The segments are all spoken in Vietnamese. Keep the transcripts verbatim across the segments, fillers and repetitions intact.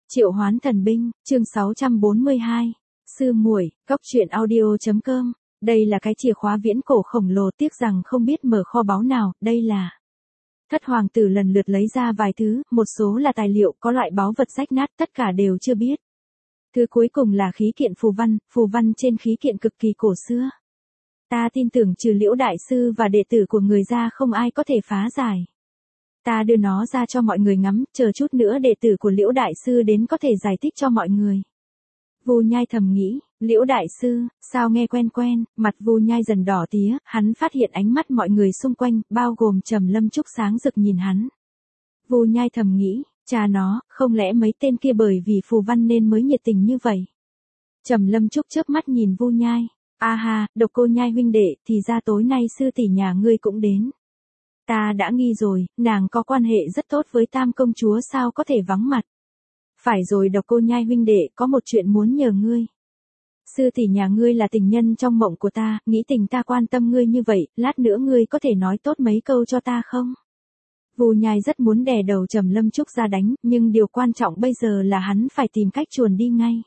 Triệu Hoán Thần Binh, chương sáu trăm bốn mươi hai. Sư muội, góc truyện audio.com. Đây là cái chìa khóa viễn cổ khổng lồ, tiếc rằng không biết mở kho báu nào, đây là. Thất hoàng tử lần lượt lấy ra vài thứ, một số là tài liệu, có loại báu vật rách nát, tất cả đều chưa biết. Thứ cuối cùng là khí kiện phù văn, phù văn trên khí kiện cực kỳ cổ xưa. Ta tin tưởng trừ Liễu đại sư và đệ tử của người ra không ai có thể phá giải. Ta đưa nó ra cho mọi người ngắm, chờ chút nữa đệ tử của Liễu đại sư đến có thể giải thích cho mọi người. Vu Nhai thầm nghĩ, Liễu đại sư, sao nghe quen quen, mặt Vu Nhai dần đỏ tía, hắn phát hiện ánh mắt mọi người xung quanh, bao gồm Trầm Lâm Trúc sáng rực nhìn hắn. Vu Nhai thầm nghĩ, cha nó, không lẽ mấy tên kia bởi vì phù văn nên mới nhiệt tình như vậy. Trầm Lâm Trúc chớp mắt nhìn Vu Nhai, a ha, Độc Cô Nhai huynh đệ, thì ra tối nay sư tỷ nhà ngươi cũng đến. Ta đã nghi rồi, nàng có quan hệ rất tốt với Tam công chúa, sao có thể vắng mặt. Phải rồi Độc Cô Nhai huynh đệ, có một chuyện muốn nhờ ngươi. Sư tỷ nhà ngươi là tình nhân trong mộng của ta, nghĩ tình ta quan tâm ngươi như vậy, lát nữa ngươi có thể nói tốt mấy câu cho ta không? Vu Nhai rất muốn đè đầu Trầm Lâm Trúc ra đánh, nhưng điều quan trọng bây giờ là hắn phải tìm cách chuồn đi ngay.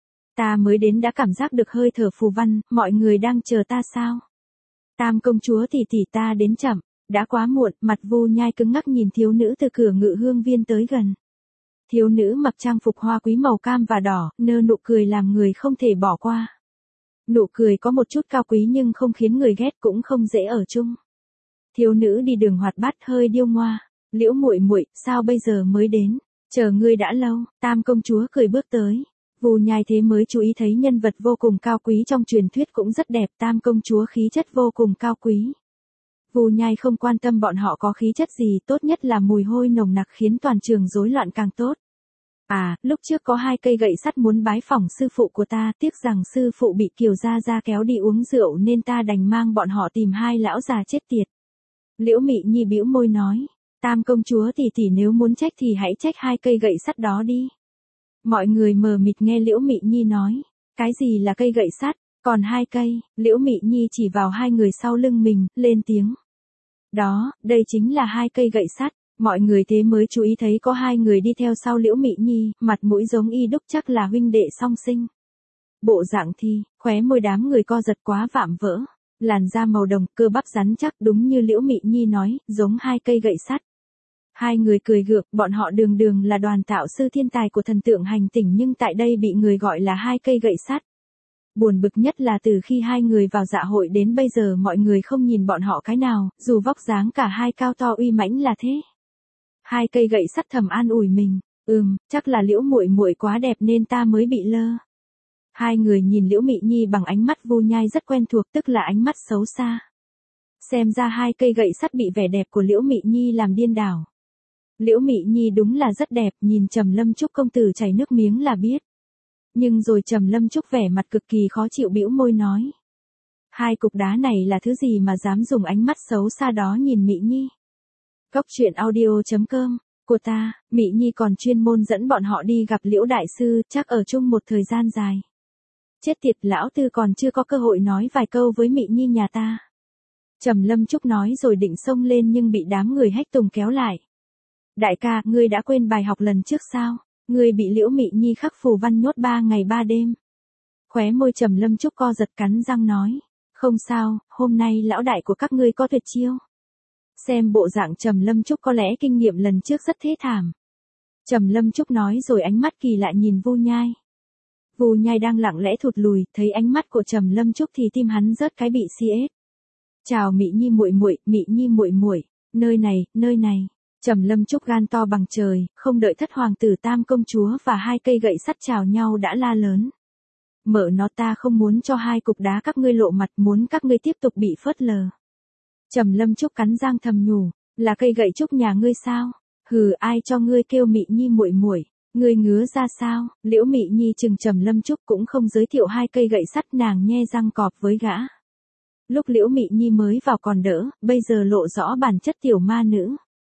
Ta mới đến đã cảm giác được hơi thở phù văn, mọi người đang chờ ta sao? Tam công chúa tỷ tỷ ta đến chậm, đã quá muộn, mặt Vu Nhai cứng ngắc nhìn thiếu nữ từ cửa ngự hương viên tới gần. Thiếu nữ mặc trang phục hoa quý màu cam và đỏ, nơ nụ cười làm người không thể bỏ qua. Nụ cười có một chút cao quý nhưng không khiến người ghét, cũng không dễ ở chung. Thiếu nữ đi đường hoạt bát hơi điêu ngoa, Liễu muội muội, sao bây giờ mới đến? Chờ ngươi đã lâu. Tam công chúa cười bước tới. Vu Nhai thế mới chú ý thấy nhân vật vô cùng cao quý trong truyền thuyết cũng rất đẹp, Tam công chúa khí chất vô cùng cao quý. Vu Nhai không quan tâm bọn họ có khí chất gì, tốt nhất là mùi hôi nồng nặc khiến toàn trường rối loạn càng tốt. À, lúc trước có hai cây gậy sắt muốn bái phỏng sư phụ của ta, tiếc rằng sư phụ bị Kiều gia gia kéo đi uống rượu nên ta đành mang bọn họ tìm hai lão già chết tiệt. Liễu Mị Nhi bĩu môi nói, Tam công chúa tỷ tỷ nếu muốn trách thì hãy trách hai cây gậy sắt đó đi. Mọi người mờ mịt nghe Liễu Mị Nhi nói, cái gì là cây gậy sắt, còn hai cây, Liễu Mị Nhi chỉ vào hai người sau lưng mình, lên tiếng. Đó, đây chính là hai cây gậy sắt. Mọi người thế mới chú ý thấy có hai người đi theo sau Liễu Mị Nhi, mặt mũi giống y đúc chắc là huynh đệ song sinh. Bộ dạng thi, khóe môi đám người co giật quá vạm vỡ, làn da màu đồng, cơ bắp rắn chắc đúng như Liễu Mị Nhi nói, giống hai cây gậy sắt. Hai người cười gượng, bọn họ đường đường là đoàn tạo sư thiên tài của thần tượng hành tỉnh nhưng tại đây bị người gọi là hai cây gậy sắt. Buồn bực nhất là từ khi hai người vào dạ hội đến bây giờ mọi người không nhìn bọn họ cái nào, dù vóc dáng cả hai cao to uy mãnh là thế. Hai cây gậy sắt thầm an ủi mình, ừm, chắc là Liễu muội muội quá đẹp nên ta mới bị lơ. Hai người nhìn Liễu Mị Nhi bằng ánh mắt Vu Nhai rất quen thuộc, tức là ánh mắt xấu xa. Xem ra hai cây gậy sắt bị vẻ đẹp của Liễu Mị Nhi làm điên đảo. Liễu Mị Nhi đúng là rất đẹp, nhìn Trầm Lâm Trúc công tử chảy nước miếng là biết. Nhưng rồi Trầm Lâm Trúc vẻ mặt cực kỳ khó chịu bĩu môi nói. Hai cục đá này là thứ gì mà dám dùng ánh mắt xấu xa đó nhìn Mị Nhi? Góc truyện audio.com, của ta, Mị Nhi còn chuyên môn dẫn bọn họ đi gặp Liễu đại sư, chắc ở chung một thời gian dài. Chết tiệt, lão tư còn chưa có cơ hội nói vài câu với Mị Nhi nhà ta. Trầm Lâm Trúc nói rồi định xông lên nhưng bị đám người hách tùng kéo lại. Đại ca, ngươi đã quên bài học lần trước sao? Ngươi bị Liễu Mị Nhi khắc phù văn nhốt ba ngày ba đêm. Khóe môi Trầm Lâm Trúc co giật cắn răng nói. Không sao, hôm nay lão đại của các ngươi có tuyệt chiêu. Xem bộ dạng Trầm Lâm Trúc có lẽ kinh nghiệm lần trước rất thế thảm. Trầm Lâm Trúc nói rồi ánh mắt kỳ lạ nhìn Vu Nhai. Vu Nhai đang lặng lẽ thụt lùi, thấy ánh mắt của Trầm Lâm Trúc thì tim hắn rớt cái bị xi ết. Chào Mị Nhi muội muội, Mị Nhi muội muội, nơi này, nơi này. Trầm Lâm Trúc gan to bằng trời, không đợi thất hoàng tử Tam công chúa và hai cây gậy sắt chào nhau đã la lớn. Mở nó, ta không muốn cho hai cục đá các ngươi lộ mặt, muốn các ngươi tiếp tục bị phớt lờ. Trầm Lâm Trúc cắn răng thầm nhủ, là cây gậy trúc nhà ngươi sao? Hừ, ai cho ngươi kêu Mị Nhi muội muội, ngươi ngứa ra sao? Liễu Mị Nhi chừng Trầm Lâm Trúc cũng không giới thiệu hai cây gậy sắt, nàng nhe răng cọp với gã. Lúc Liễu Mị Nhi mới vào còn đỡ, bây giờ lộ rõ bản chất tiểu ma nữ.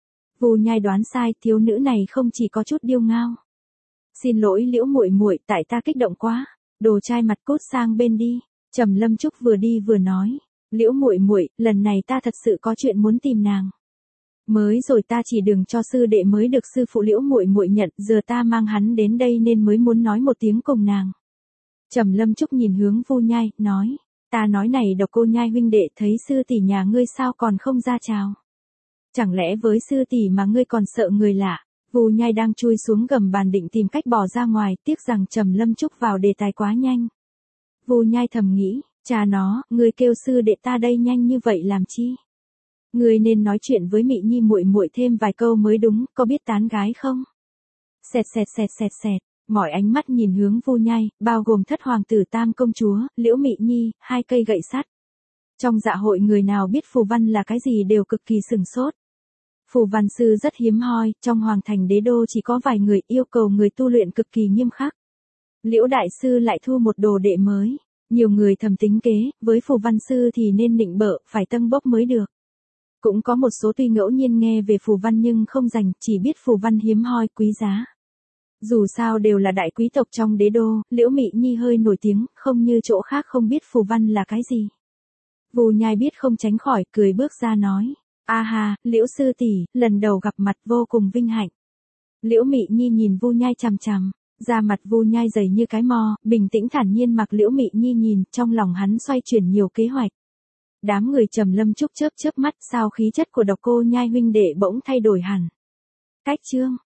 Vu Nhai đoán sai, thiếu nữ này không chỉ có chút điêu ngao. Xin lỗi Liễu muội muội, tại ta kích động quá. Đồ trai mặt cút sang bên đi. Trầm Lâm Trúc vừa đi vừa nói. Liễu muội muội, lần này ta thật sự có chuyện muốn tìm nàng. Mới rồi ta chỉ đường cho sư đệ mới được sư phụ Liễu muội muội nhận, giờ ta mang hắn đến đây nên mới muốn nói một tiếng cùng nàng. Trầm Lâm Trúc nhìn hướng Vu Nhai, nói, ta nói này Độc Cô Nhai huynh đệ, thấy sư tỷ nhà ngươi sao còn không ra chào? Chẳng lẽ với sư tỷ mà ngươi còn sợ người lạ? Vu Nhai đang chui xuống gầm bàn định tìm cách bỏ ra ngoài, tiếc rằng Trầm Lâm Trúc vào đề tài quá nhanh. Vu Nhai thầm nghĩ, cha nó, ngươi kêu sư đệ ta đây nhanh như vậy làm chi? Ngươi nên nói chuyện với Mị Nhi muội muội thêm vài câu mới đúng, có biết tán gái không? Xẹt xẹt xẹt xẹt xẹt, mọi ánh mắt nhìn hướng Vu Nhai, bao gồm thất hoàng tử Tam công chúa, Liễu Mị Nhi, hai cây gậy sắt. Trong dạ hội người nào biết phù văn là cái gì đều cực kỳ sừng sốt. Phù văn sư rất hiếm hoi, trong hoàng thành đế đô chỉ có vài người, yêu cầu người tu luyện cực kỳ nghiêm khắc. Liễu đại sư lại thu một đồ đệ mới, nhiều người thầm tính kế, với phù văn sư thì nên nịnh bợ, phải tâng bốc mới được. Cũng có một số tuy ngẫu nhiên nghe về phù văn nhưng không dành, chỉ biết phù văn hiếm hoi quý giá. Dù sao đều là đại quý tộc trong đế đô, Liễu Mị Nhi hơi nổi tiếng, không như chỗ khác không biết phù văn là cái gì. Vu Nhai biết không tránh khỏi, cười bước ra nói, a ha, Liễu sư tỷ, lần đầu gặp mặt vô cùng vinh hạnh. Liễu Mị Nhi nhìn Vu Nhai chằm chằm, da mặt Vu Nhai dày như cái mò, bình tĩnh thản nhiên mặc Liễu Mị Nhi nhìn, trong lòng hắn xoay chuyển nhiều kế hoạch. Đám người Trầm Lâm Trúc chớp chớp mắt, sao khí chất của Độc Cô Nhai huynh đệ bỗng thay đổi hẳn. Cách chương